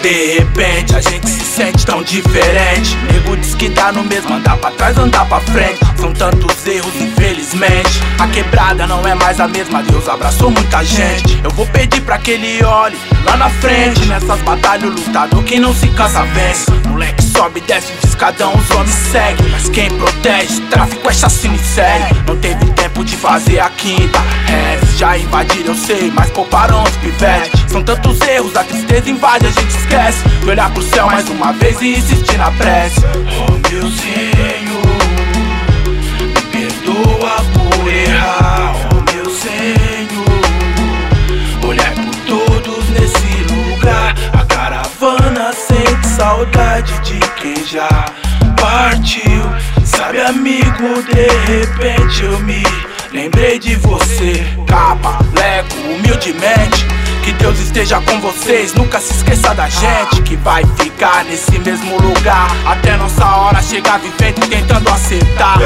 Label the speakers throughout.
Speaker 1: De repente a gente se sente tão diferente. Nego diz que dá no mesmo andar pra trás, andar pra frente. São tantos erros, infelizmente. A quebrada não é mais a mesma, Deus abraçou muita gente. Eu vou pedir pra que ele olhe lá na frente. Nessas batalhas o lutador que não se cansa vence. Moleque sobe, desce de escadão, os homens seguem. Mas quem protege, tráfico é chacina e série. Não teve tempo de fazer a quinta. Já invadiram, eu sei, mas pouparam os pivetes. São tantos erros, a tristeza invade, a gente esquece de olhar pro céu mais uma vez e insistir na prece. Oh meu Senhor, me perdoa por errar. Oh meu Senhor, olhar por todos nesse lugar. A caravana sente saudade de quem já partiu. Sabe amigo, de repente eu me lembrei de você. Capa, leco, humildemente. Que Deus esteja com vocês, nunca se esqueça da gente. Que vai ficar nesse mesmo lugar até nossa hora chegar vivendo e tentando acertar.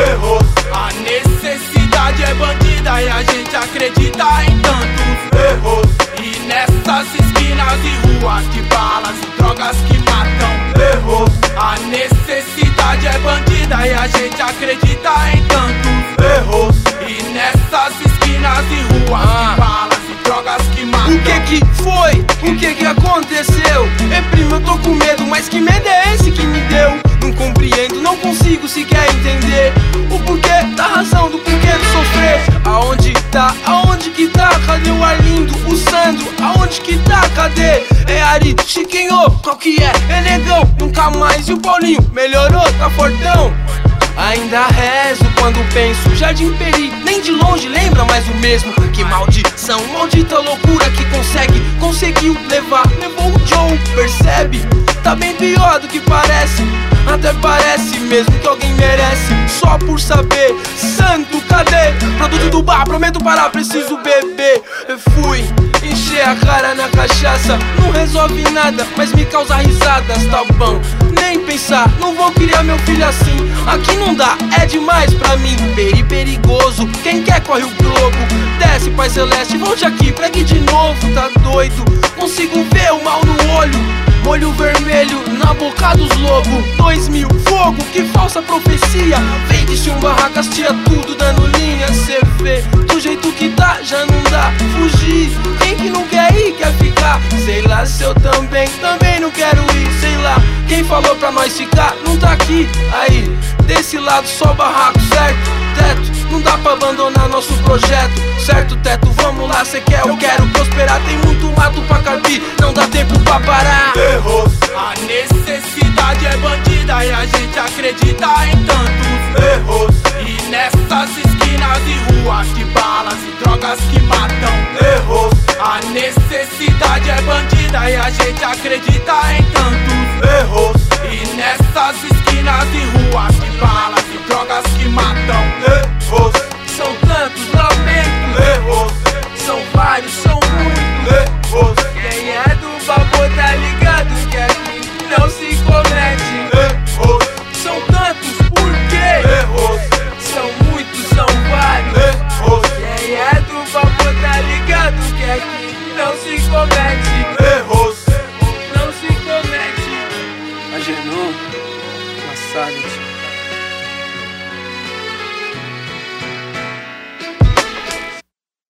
Speaker 1: A necessidade é bandida e a gente acredita em tantos erros. E nessas esquinas e ruas de balas e drogas que matam erros. A necessidade é bandida e a gente acredita em tantos erros. E nessas esquinas e ruas de balas e drogas que matam.
Speaker 2: O que foi? O que aconteceu? Primo, eu tô com medo, mas que medo é esse que me deu? Não compreendo, não consigo sequer entender o porquê da razão do porquê de sofrer. Aonde tá? Aonde que tá? Cadê o Arlindo? O Sandro? Aonde que tá? Cadê? É Ari, Chiquinho, qual que é? É Negão, nunca mais. E o Paulinho? Melhorou, tá fortão. Ainda rezo quando penso Jardim Peri, nem de longe lembra mais o mesmo. Que maldição, maldita loucura que conseguiu levar. Levou o Joe, percebe? Tá bem pior do que parece. Até parece mesmo que alguém merece. Só por saber, santo, cadê? Produto do bar, prometo parar, preciso beber. Fui encher a cara na cachaça. Não resolve nada, mas me causa risadas, tá bom? Nem pensar, não vou criar meu filho assim. Aqui não dá, é demais pra mim. Perigoso, quem quer corre o globo. Desce, Pai Celeste, volte aqui, pregue de novo. Tá doido, consigo ver o mal no olho. Molho vermelho na boca dos lobos. 2000, fogo, que falsa profecia. Vende-se um barracas, tira tudo dando linha. Cê vê, do jeito que tá, já não dá fugir. Quem que não quer ir, quer ficar? Sei lá se eu também não quero ir. Sei lá, quem falou pra nós ficar, não tá aqui. Aí, desse lado só barraco, certo? Teto, não dá pra abandonar nosso projeto. Certo, teto, vamos lá, cê quer, eu quero prosperar. Tem muito mato pra carpir, não dá tempo pra parar.
Speaker 1: Erros. A necessidade é bandida e a gente acredita em tantos erros. E nessas esquinas e ruas de balas e drogas que matam erros. A necessidade é bandida e a gente acredita em tantos erros. E nessas esquinas e ruas de balas e drogas que matam erros.
Speaker 2: São tantos, lamento.
Speaker 1: Erros.
Speaker 2: São vários, são muitos.
Speaker 1: Erros.
Speaker 2: Quem é do babô tá ligado que aqui não se comete
Speaker 1: erros.
Speaker 2: São tantos, por quê?
Speaker 1: Erros.
Speaker 2: São muitos, são vários.
Speaker 1: Erros.
Speaker 2: Quem é do babô tá ligado que aqui não se comete
Speaker 1: Erros.
Speaker 2: Não se comete.
Speaker 3: Agenou, Massagem.